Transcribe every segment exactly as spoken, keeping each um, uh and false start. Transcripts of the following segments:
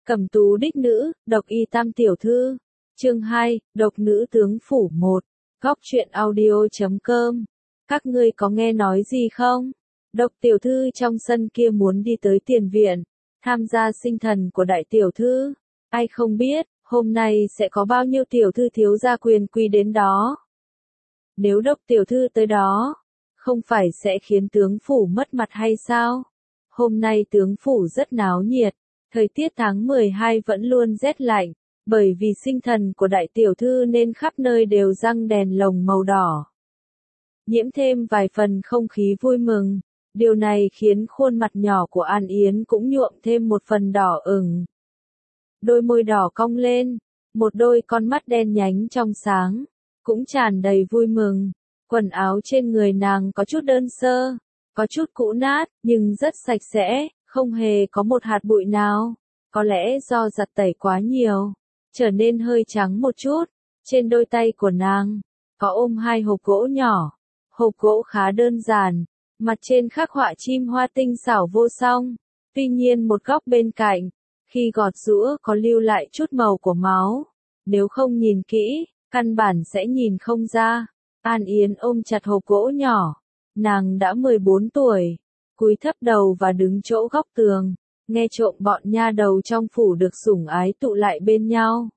Cẩm tú đích nữ, độc y tam tiểu thư. Chương hai, độc nữ tướng phủ một. Góc truyện audio chấm com. Các ngươi có nghe nói gì không? Độc tiểu thư trong sân kia muốn đi tới tiền viện, tham gia sinh thần của đại tiểu thư. Ai không biết, hôm nay sẽ có bao nhiêu tiểu thư thiếu gia quyền quý đến đó. Nếu độc tiểu thư tới đó, không phải sẽ khiến tướng phủ mất mặt hay sao? Hôm nay tướng phủ rất náo nhiệt, thời tiết tháng mười hai vẫn luôn rét lạnh, bởi vì sinh thần của đại tiểu thư nên khắp nơi đều răng đèn lồng màu đỏ. Nhiễm thêm vài phần không khí vui mừng, điều này khiến khuôn mặt nhỏ của An Yến cũng nhuộm thêm một phần đỏ ửng. Đôi môi đỏ cong lên, một đôi con mắt đen nhánh trong sáng, cũng tràn đầy vui mừng. Quần áo trên người nàng có chút đơn sơ, có chút cũ nát, nhưng rất sạch sẽ, không hề có một hạt bụi nào. Có lẽ do giặt tẩy quá nhiều, trở nên hơi trắng một chút. Trên đôi tay của nàng, có ôm hai hộp gỗ nhỏ. Hộp gỗ khá đơn giản, mặt trên khắc họa chim hoa tinh xảo vô song. Tuy nhiên một góc bên cạnh, khi gọt giũa có lưu lại chút màu của máu. Nếu không nhìn kỹ, căn bản sẽ nhìn không ra. An Yến ôm chặt hộp gỗ nhỏ. Nàng đã mười bốn tuổi, cúi thấp đầu và đứng chỗ góc tường, nghe trộm bọn nha đầu trong phủ được sủng ái tụ lại bên nhau.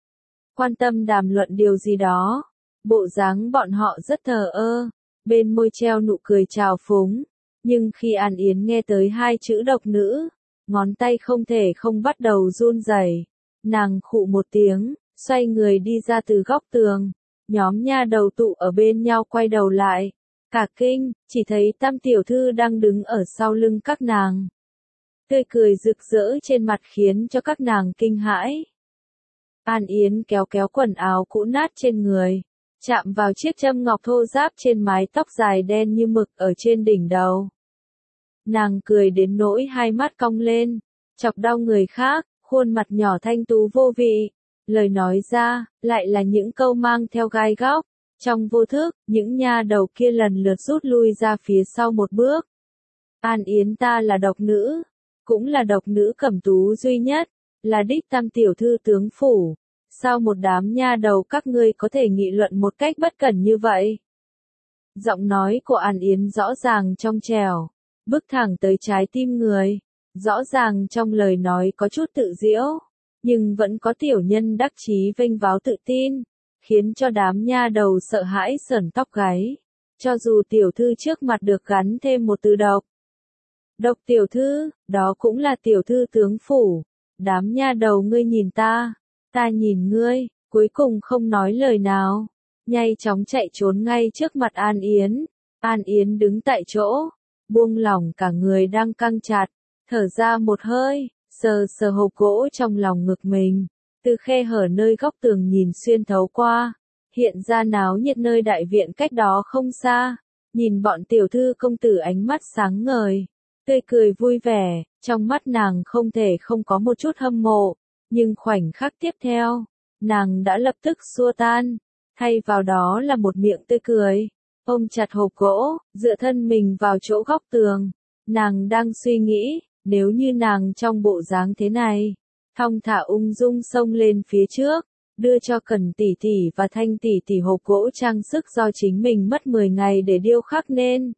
Quan tâm đàm luận điều gì đó, bộ dáng bọn họ rất thờ ơ, bên môi treo nụ cười trào phúng. Nhưng khi An Yến nghe tới hai chữ độc nữ, ngón tay không thể không bắt đầu run rẩy. Nàng khụ một tiếng, xoay người đi ra từ góc tường. Nhóm nha đầu tụ ở bên nhau quay đầu lại. Cả kinh, chỉ thấy Tam tiểu thư đang đứng ở sau lưng các nàng. Tươi cười rực rỡ trên mặt khiến cho các nàng kinh hãi. An Yến kéo kéo quần áo cũ nát trên người, chạm vào chiếc châm ngọc thô ráp trên mái tóc dài đen như mực ở trên đỉnh đầu. Nàng cười đến nỗi hai mắt cong lên, chọc đau người khác, khuôn mặt nhỏ thanh tú vô vị. Lời nói ra, lại là những câu mang theo gai góc. Trong vô thức, những nha đầu kia lần lượt rút lui ra phía sau một bước. An Yến ta là độc nữ, cũng là độc nữ Cẩm tú duy nhất, là đích tam tiểu thư tướng phủ. Sao một đám nha đầu các ngươi có thể nghị luận một cách bất cẩn như vậy? Giọng nói của An Yến rõ ràng trong trẻo, bước thẳng tới trái tim người. Rõ ràng trong lời nói có chút tự giễu, nhưng vẫn có tiểu nhân đắc chí vênh váo tự tin, khiến cho đám nha đầu sợ hãi sởn tóc gáy. Cho dù tiểu thư trước mặt được gắn thêm một từ độc. Độc tiểu thư, đó cũng là tiểu thư tướng phủ. Đám nha đầu ngươi nhìn ta, ta nhìn ngươi, cuối cùng không nói lời nào. Nhanh chóng chạy trốn ngay trước mặt An Yến. An Yến đứng tại chỗ, buông lỏng cả người đang căng chặt, thở ra một hơi, sờ sờ hộp gỗ trong lòng ngực mình. Từ khe hở nơi góc tường nhìn xuyên thấu qua, hiện ra náo nhiệt nơi đại viện cách đó không xa. Nhìn bọn tiểu thư công tử ánh mắt sáng ngời, tươi cười vui vẻ, trong mắt nàng không thể không có một chút hâm mộ. Nhưng khoảnh khắc tiếp theo, nàng đã lập tức xua tan, thay vào đó là một miệng tươi cười. Ôm chặt hộp gỗ, dựa thân mình vào chỗ góc tường. Nàng đang suy nghĩ, nếu như nàng trong bộ dáng thế này, thong thả ung dung xông lên phía trước, đưa cho Cẩn tỷ tỷ và Thanh tỷ tỷ hộp gỗ trang sức do chính mình mất mười ngày để điêu khắc nên.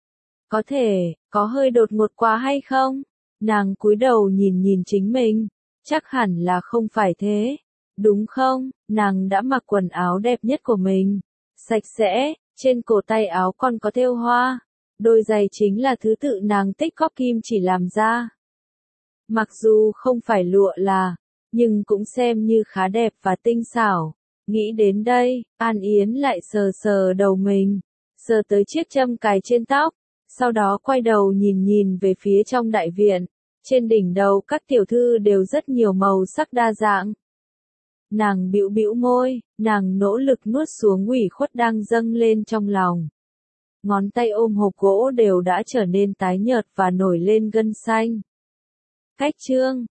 Có thể, có hơi đột ngột quá hay không? Nàng cúi đầu nhìn nhìn chính mình, chắc hẳn là không phải thế, đúng không? Nàng đã mặc quần áo đẹp nhất của mình, sạch sẽ, trên cổ tay áo còn có thêu hoa, đôi giày chính là thứ tự nàng tích góp kim chỉ làm ra. Mặc dù không phải lụa là, nhưng cũng xem như khá đẹp và tinh xảo. Nghĩ đến đây, An Yến lại sờ sờ đầu mình, sờ tới chiếc châm cài trên tóc, sau đó quay đầu nhìn nhìn về phía trong đại viện. Trên đỉnh đầu các tiểu thư đều rất nhiều màu sắc đa dạng. Nàng bĩu bĩu môi, nàng nỗ lực nuốt xuống ủy khuất đang dâng lên trong lòng. Ngón tay ôm hộp gỗ đều đã trở nên tái nhợt và nổi lên gân xanh. Cách chương